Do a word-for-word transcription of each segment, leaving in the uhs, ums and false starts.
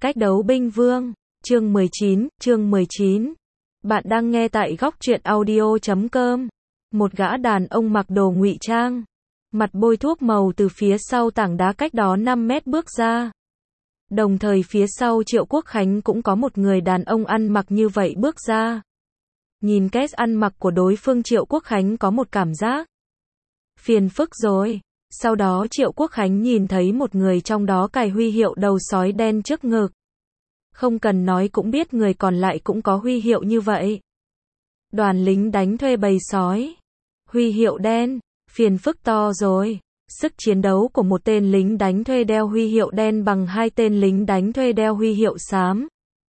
Cách đấu binh vương, chương mười chín, chương mười chín. Bạn đang nghe tại góc truyện audio chấm com. Một gã đàn ông mặc đồ ngụy trang, mặt bôi thuốc màu từ phía sau tảng đá cách đó năm mét bước ra. Đồng thời phía sau Triệu Quốc Khánh cũng có một người đàn ông ăn mặc như vậy bước ra. Nhìn cách ăn mặc của đối phương, Triệu Quốc Khánh có một cảm giác phiền phức rồi. Sau đó Triệu Quốc Khánh nhìn thấy một người trong đó cài huy hiệu đầu sói đen trước ngực. Không cần nói cũng biết người còn lại cũng có huy hiệu như vậy. Đoàn lính đánh thuê bầy sói. Huy hiệu đen, phiền phức to rồi. Sức chiến đấu của một tên lính đánh thuê đeo huy hiệu đen bằng hai tên lính đánh thuê đeo huy hiệu xám.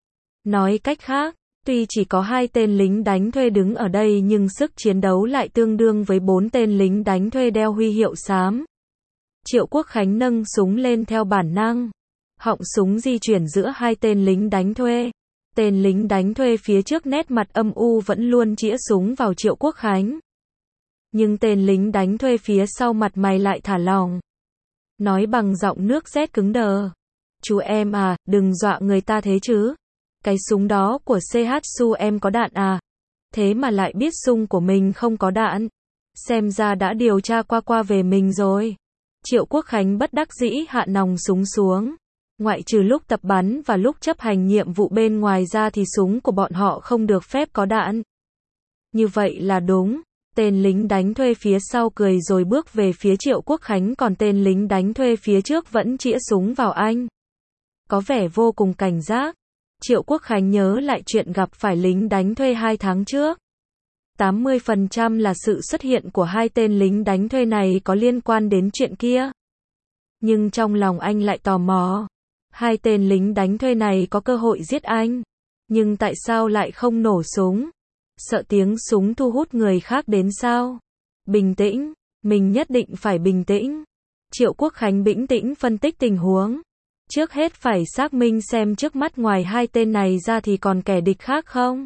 Nói cách khác, tuy chỉ có hai tên lính đánh thuê đứng ở đây nhưng sức chiến đấu lại tương đương với bốn tên lính đánh thuê đeo huy hiệu xám. Triệu Quốc Khánh nâng súng lên theo bản năng. Họng súng di chuyển giữa hai tên lính đánh thuê. Tên lính đánh thuê phía trước nét mặt âm u vẫn luôn chĩa súng vào Triệu Quốc Khánh. Nhưng tên lính đánh thuê phía sau mặt mày lại thả lỏng. Nói bằng giọng nước rét cứng đờ. Chú em à, đừng dọa người ta thế chứ. Cái súng đó của xê hát xu em có đạn à? Thế mà lại biết súng của mình không có đạn. Xem ra đã điều tra qua qua về mình rồi. Triệu Quốc Khánh bất đắc dĩ hạ nòng súng xuống. Ngoại trừ lúc tập bắn và lúc chấp hành nhiệm vụ bên ngoài ra thì súng của bọn họ không được phép có đạn. Như vậy là đúng. Tên lính đánh thuê phía sau cười rồi bước về phía Triệu Quốc Khánh, còn tên lính đánh thuê phía trước vẫn chĩa súng vào anh. Có vẻ vô cùng cảnh giác. Triệu Quốc Khánh nhớ lại chuyện gặp phải lính đánh thuê hai tháng trước. tám mươi phần trăm là sự xuất hiện của hai tên lính đánh thuê này có liên quan đến chuyện kia. Nhưng trong lòng anh lại tò mò. Hai tên lính đánh thuê này có cơ hội giết anh. Nhưng tại sao lại không nổ súng? Sợ tiếng súng thu hút người khác đến sao? Bình tĩnh, mình nhất định phải bình tĩnh. Triệu Quốc Khánh bình tĩnh phân tích tình huống. Trước hết phải xác minh xem trước mắt ngoài hai tên này ra thì còn kẻ địch khác không?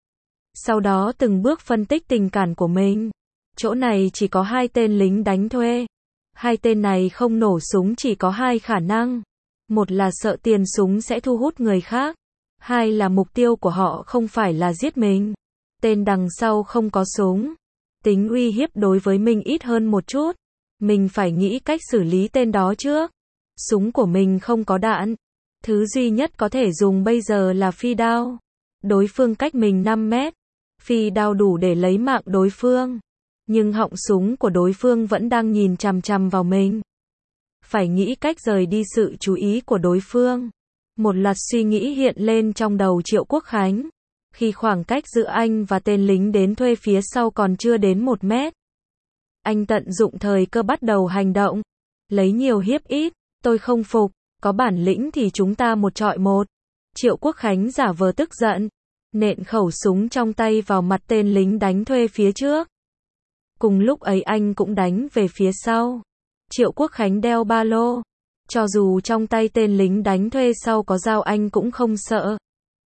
Sau đó từng bước phân tích tình cảm của mình. Chỗ này chỉ có hai tên lính đánh thuê. Hai tên này không nổ súng chỉ có hai khả năng. Một là sợ tiền súng sẽ thu hút người khác. Hai là mục tiêu của họ không phải là giết mình. Tên đằng sau không có súng. Tính uy hiếp đối với mình ít hơn một chút. Mình phải nghĩ cách xử lý tên đó trước. Súng của mình không có đạn. Thứ duy nhất có thể dùng bây giờ là phi đao. Đối phương cách mình năm mét. Phi đao đủ để lấy mạng đối phương. Nhưng họng súng của đối phương vẫn đang nhìn chằm chằm vào mình. Phải nghĩ cách rời đi sự chú ý của đối phương. Một loạt suy nghĩ hiện lên trong đầu Triệu Quốc Khánh. Khi khoảng cách giữa anh và tên lính đến thuê phía sau còn chưa đến một mét. Anh tận dụng thời cơ bắt đầu hành động. Lấy nhiều hiếp ít, tôi không phục, có bản lĩnh thì chúng ta một trọi một. Triệu Quốc Khánh giả vờ tức giận. Nện khẩu súng trong tay vào mặt tên lính đánh thuê phía trước. Cùng lúc ấy anh cũng đánh về phía sau. Triệu Quốc Khánh đeo ba lô. Cho dù trong tay tên lính đánh thuê sau có dao anh cũng không sợ.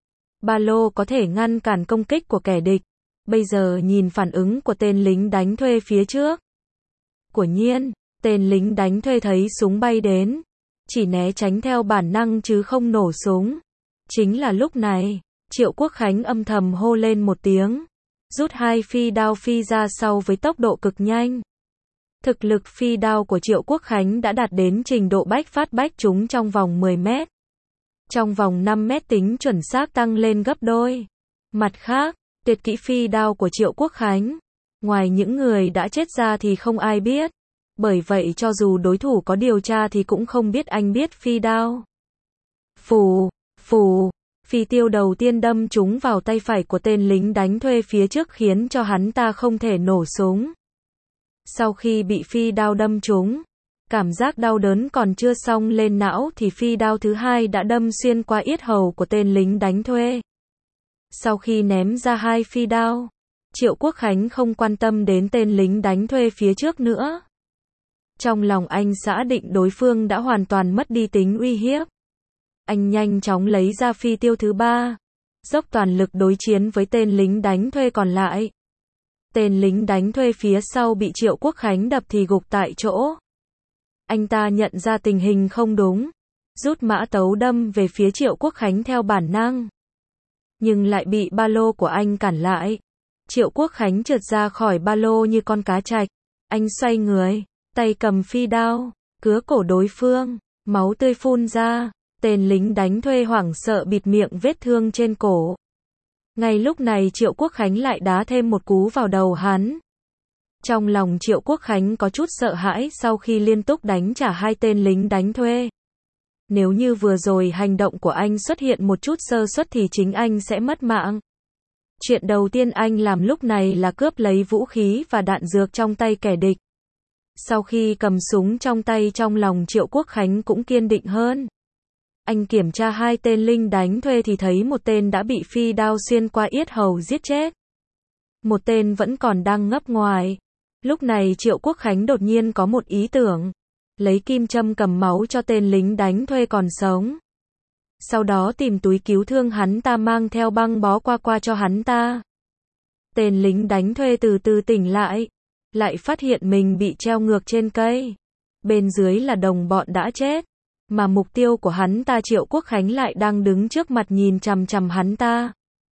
Ba lô có thể ngăn cản công kích của kẻ địch. Bây giờ nhìn phản ứng của tên lính đánh thuê phía trước. Quả nhiên, tên lính đánh thuê thấy súng bay đến. Chỉ né tránh theo bản năng chứ không nổ súng. Chính là lúc này, Triệu Quốc Khánh âm thầm hô lên một tiếng. Rút hai phi đao phi ra sau với tốc độ cực nhanh. Thực lực phi đao của Triệu Quốc Khánh đã đạt đến trình độ bách phát bách trúng trong vòng mười mét. Trong vòng năm mét tính chuẩn xác tăng lên gấp đôi. Mặt khác, tuyệt kỹ phi đao của Triệu Quốc Khánh, ngoài những người đã chết ra thì không ai biết. Bởi vậy cho dù đối thủ có điều tra thì cũng không biết anh biết phi đao. Phù, phù, phi tiêu đầu tiên đâm trúng vào tay phải của tên lính đánh thuê phía trước khiến cho hắn ta không thể nổ súng. Sau khi bị phi đao đâm trúng, cảm giác đau đớn còn chưa xong lên não thì phi đao thứ hai đã đâm xuyên qua yết hầu của tên lính đánh thuê. Sau khi ném ra hai phi đao, Triệu Quốc Khánh không quan tâm đến tên lính đánh thuê phía trước nữa. Trong lòng anh xác định đối phương đã hoàn toàn mất đi tính uy hiếp. Anh nhanh chóng lấy ra phi tiêu thứ ba, dốc toàn lực đối chiến với tên lính đánh thuê còn lại. Tên lính đánh thuê phía sau bị Triệu Quốc Khánh đập thì gục tại chỗ. Anh ta nhận ra tình hình không đúng. rút mã tấu đâm về phía Triệu Quốc Khánh theo bản năng. Nhưng lại bị ba lô của anh cản lại. Triệu Quốc Khánh trượt ra khỏi ba lô như con cá trạch. Anh xoay người, tay cầm phi đao, cứa cổ đối phương, máu tươi phun ra. Tên lính đánh thuê hoảng sợ bịt miệng vết thương trên cổ. Ngay lúc này Triệu Quốc Khánh lại đá thêm một cú vào đầu hắn. Trong lòng Triệu Quốc Khánh có chút sợ hãi sau khi liên tục đánh trả hai tên lính đánh thuê. Nếu như vừa rồi hành động của anh xuất hiện một chút sơ suất thì chính anh sẽ mất mạng. Chuyện đầu tiên anh làm lúc này là cướp lấy vũ khí và đạn dược trong tay kẻ địch. Sau khi cầm súng trong tay, trong lòng Triệu Quốc Khánh cũng kiên định hơn. Anh kiểm tra hai tên lính đánh thuê thì thấy một tên đã bị phi đao xuyên qua yết hầu giết chết. Một tên vẫn còn đang ngấp ngoài. Lúc này Triệu Quốc Khánh đột nhiên có một ý tưởng. Lấy kim châm cầm máu cho tên lính đánh thuê còn sống. Sau đó tìm túi cứu thương hắn ta mang theo băng bó qua qua cho hắn ta. Tên lính đánh thuê từ từ tỉnh lại. Lại phát hiện mình bị treo ngược trên cây. Bên dưới là đồng bọn đã chết. Mà mục tiêu của hắn ta Triệu Quốc Khánh lại đang đứng trước mặt nhìn chằm chằm hắn ta.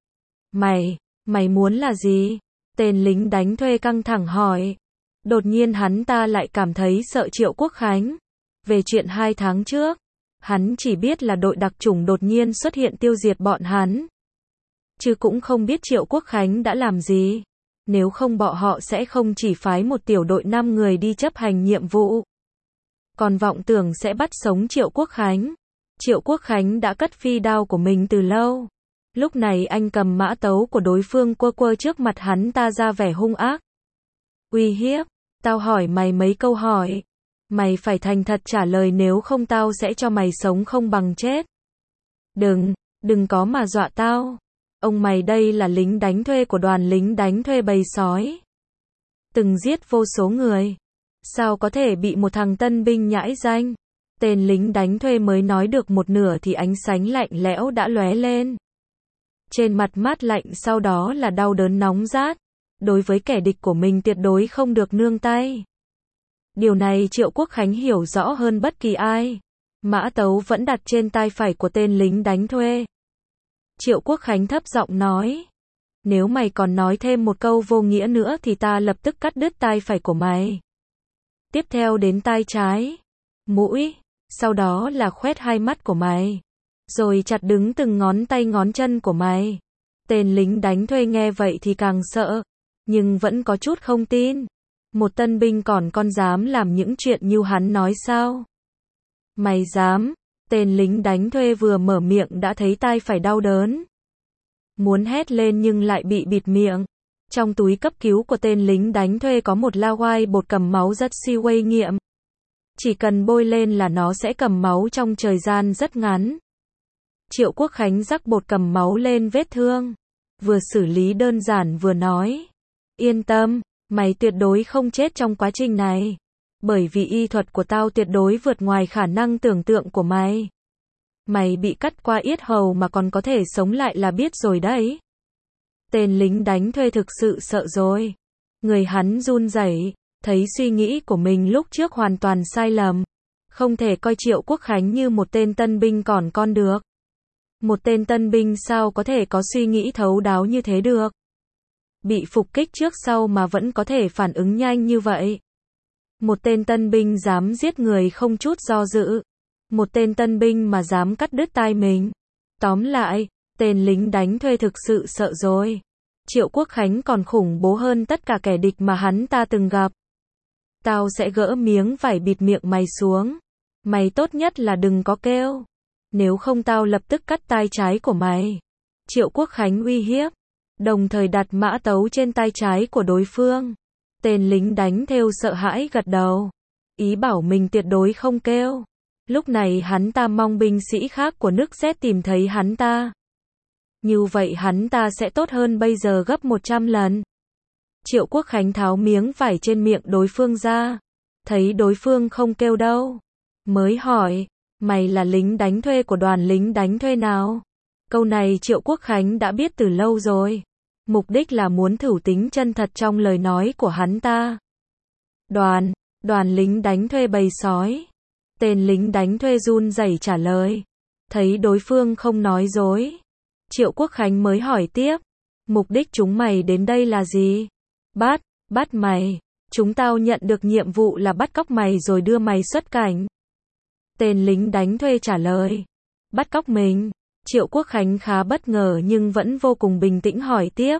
Mày, mày muốn là gì? Tên lính đánh thuê căng thẳng hỏi. Đột nhiên hắn ta lại cảm thấy sợ Triệu Quốc Khánh. Về chuyện hai tháng trước, hắn chỉ biết là đội đặc chủng đột nhiên xuất hiện tiêu diệt bọn hắn. Chứ cũng không biết Triệu Quốc Khánh đã làm gì. Nếu không bọn họ sẽ không chỉ phái một tiểu đội năm người đi chấp hành nhiệm vụ. Còn vọng tưởng sẽ bắt sống Triệu Quốc Khánh. Triệu Quốc Khánh đã cất phi đao của mình từ lâu. Lúc này anh cầm mã tấu của đối phương quơ quơ trước mặt hắn ta ra vẻ hung ác. Uy hiếp, tao hỏi mày mấy câu hỏi. Mày phải thành thật trả lời, nếu không tao sẽ cho mày sống không bằng chết. Đừng, đừng có mà dọa tao. Ông mày đây là lính đánh thuê của đoàn lính đánh thuê bầy sói. Từng giết vô số người. Sao có thể bị một thằng tân binh nhãi danh? Tên lính đánh thuê mới nói được một nửa thì ánh sáng lạnh lẽo đã lóe lên. Trên mặt mát lạnh sau đó là đau đớn nóng rát. Đối với kẻ địch của mình tuyệt đối không được nương tay. Điều này Triệu Quốc Khánh hiểu rõ hơn bất kỳ ai. Mã tấu vẫn đặt trên tay phải của tên lính đánh thuê. Triệu Quốc Khánh thấp giọng nói. Nếu mày còn nói thêm một câu vô nghĩa nữa thì ta lập tức cắt đứt tay phải của mày. Tiếp theo đến tay trái, mũi, sau đó là khoét hai mắt của mày. Rồi chặt đứng từng ngón tay ngón chân của mày. Tên lính đánh thuê nghe vậy thì càng sợ, nhưng vẫn có chút không tin. Một tân binh còn con dám làm những chuyện như hắn nói sao? Mày dám? Tên lính đánh thuê vừa mở miệng đã thấy tai phải đau đớn. Muốn hét lên nhưng lại bị bịt miệng. Trong túi cấp cứu của tên lính đánh thuê có một la quai bột cầm máu rất siêu uy nghiệm. Chỉ cần bôi lên là nó sẽ cầm máu trong thời gian rất ngắn. Triệu Quốc Khánh rắc bột cầm máu lên vết thương. Vừa xử lý đơn giản vừa nói. Yên tâm, mày tuyệt đối không chết trong quá trình này. Bởi vì y thuật của tao tuyệt đối vượt ngoài khả năng tưởng tượng của mày. Mày bị cắt qua yết hầu mà còn có thể sống lại là biết rồi đấy. Tên lính đánh thuê thực sự sợ rồi. Người hắn run rẩy, thấy suy nghĩ của mình lúc trước hoàn toàn sai lầm. Không thể coi Triệu Quốc Khánh như một tên tân binh còn con được. Một tên tân binh sao có thể có suy nghĩ thấu đáo như thế được. Bị phục kích trước sau mà vẫn có thể phản ứng nhanh như vậy. Một tên tân binh dám giết người không chút do dự. Một tên tân binh mà dám cắt đứt tai mình. Tóm lại, tên lính đánh thuê thực sự sợ rồi. Triệu Quốc Khánh còn khủng bố hơn tất cả kẻ địch mà hắn ta từng gặp. Tao sẽ gỡ miếng vải bịt miệng mày xuống. Mày tốt nhất là đừng có kêu. Nếu không tao lập tức cắt tai trái của mày. Triệu Quốc Khánh uy hiếp. Đồng thời đặt mã tấu trên tay trái của đối phương. Tên lính đánh theo sợ hãi gật đầu. Ý bảo mình tuyệt đối không kêu. Lúc này hắn ta mong binh sĩ khác của nước Z tìm thấy hắn ta. Như vậy hắn ta sẽ tốt hơn bây giờ gấp một trăm lần. Triệu Quốc Khánh tháo miếng vải trên miệng đối phương ra. Thấy đối phương không kêu đâu. Mới hỏi, mày là lính đánh thuê của đoàn lính đánh thuê nào? Câu này Triệu Quốc Khánh đã biết từ lâu rồi. Mục đích là muốn thử tính chân thật trong lời nói của hắn ta. Đoàn, đoàn lính đánh thuê bầy sói. Tên lính đánh thuê run rẩy trả lời. Thấy đối phương không nói dối, Triệu Quốc Khánh mới hỏi tiếp. Mục đích chúng mày đến đây là gì? Bắt, bắt mày. Chúng tao nhận được nhiệm vụ là bắt cóc mày rồi đưa mày xuất cảnh. Tên lính đánh thuê trả lời. Bắt cóc mình? Triệu Quốc Khánh khá bất ngờ nhưng vẫn vô cùng bình tĩnh hỏi tiếp.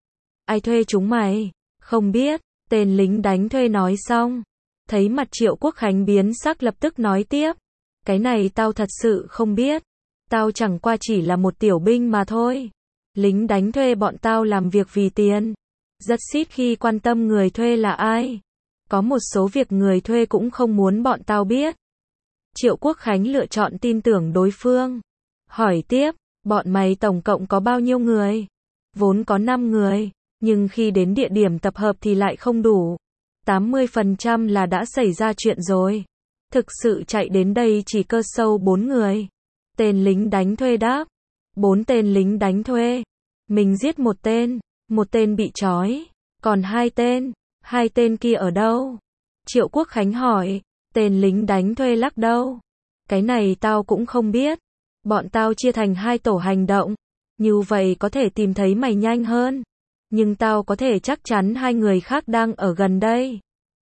Ai thuê chúng mày? Không biết. Tên lính đánh thuê nói xong. Thấy mặt Triệu Quốc Khánh biến sắc lập tức nói tiếp. Cái này tao thật sự không biết. Tao chẳng qua chỉ là một tiểu binh mà thôi. Lính đánh thuê bọn tao làm việc vì tiền. Rất xít khi quan tâm người thuê là ai. Có một số việc người thuê cũng không muốn bọn tao biết. Triệu Quốc Khánh lựa chọn tin tưởng đối phương. Hỏi tiếp, bọn mày tổng cộng có bao nhiêu người? Vốn có năm người, nhưng khi đến địa điểm tập hợp thì lại không đủ. tám mươi phần trăm là đã xảy ra chuyện rồi. Thực sự chạy đến đây chỉ cơ sâu bốn người. Tên lính đánh thuê đáp. Bốn tên lính đánh thuê. Mình giết một tên, một tên bị trói. Còn hai tên, hai tên kia ở đâu? Triệu Quốc Khánh hỏi. Tên lính đánh thuê lắc đầu. Cái này tao cũng không biết. Bọn tao chia thành hai tổ hành động. Như vậy có thể tìm thấy mày nhanh hơn. Nhưng tao có thể chắc chắn hai người khác đang ở gần đây.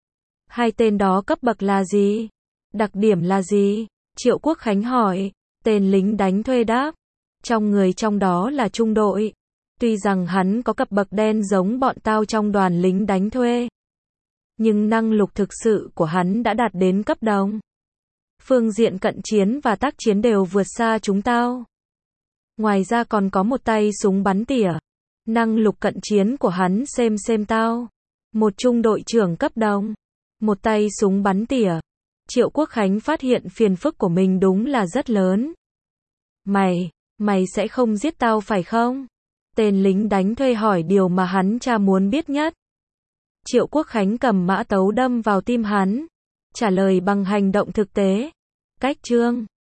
Hai tên đó cấp bậc là gì? Đặc điểm là gì? Triệu Quốc Khánh hỏi. Tên lính đánh thuê đáp. Trong người trong đó là trung đội. Tuy rằng hắn có cấp bậc đen giống bọn tao trong đoàn lính đánh thuê. Nhưng năng lực thực sự của hắn đã đạt đến cấp đồng. Phương diện cận chiến và tác chiến đều vượt xa chúng tao. Ngoài ra còn có một tay súng bắn tỉa. Năng lực cận chiến của hắn xem xem tao. Một trung đội trưởng cấp đồng. Một tay súng bắn tỉa. Triệu Quốc Khánh phát hiện phiền phức của mình đúng là rất lớn. Mày, mày sẽ không giết tao phải không? Tên lính đánh thuê hỏi điều mà hắn cha muốn biết nhất. Triệu Quốc Khánh cầm mã tấu đâm vào tim hắn. Trả lời bằng hành động thực tế. Cách chương